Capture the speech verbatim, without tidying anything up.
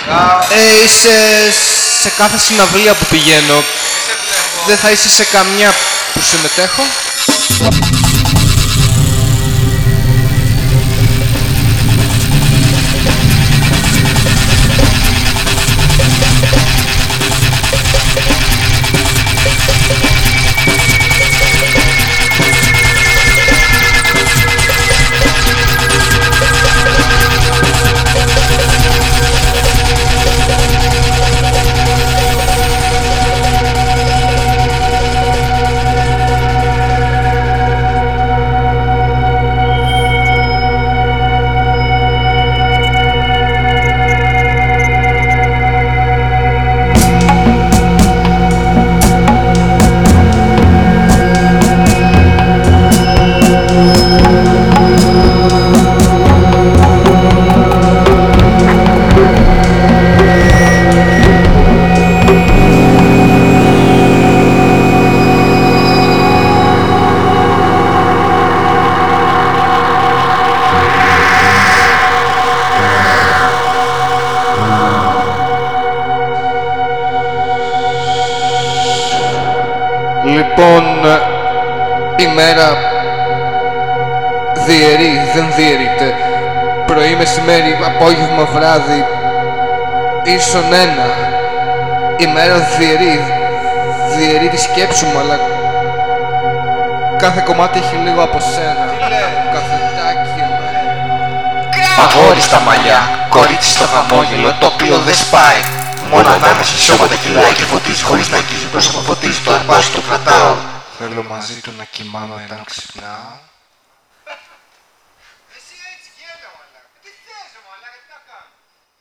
Ε, είσαι σε κάθε συναυλία που πηγαίνω. Δεν θα είσαι σε καμιά που συμμετέχω? Λοιπόν, η μέρα διαιρεί, δεν διαιρείται. Πρωί, μεσημέρι, απόγευμα, βράδυ, ίσον ένα. Η μέρα διαιρεί, διαιρεί τη σκέψη μου, αλλά κάθε κομμάτι έχει λίγο από σένα. Καθετάκι, εμένα. Αγόρι στα μαλλιά, κορίτσι στο χαμόγελο, το οποίο δεν σπάει. Μόνο ανάμεσα σε όποτε κυλάει και φωτίζει χωρίς να αγγίζει πρόσωπο, φωτίζει το αρπάζω, το κρατάω. Θέλω μαζί του να κοιμάμαι όταν ξυπνάω.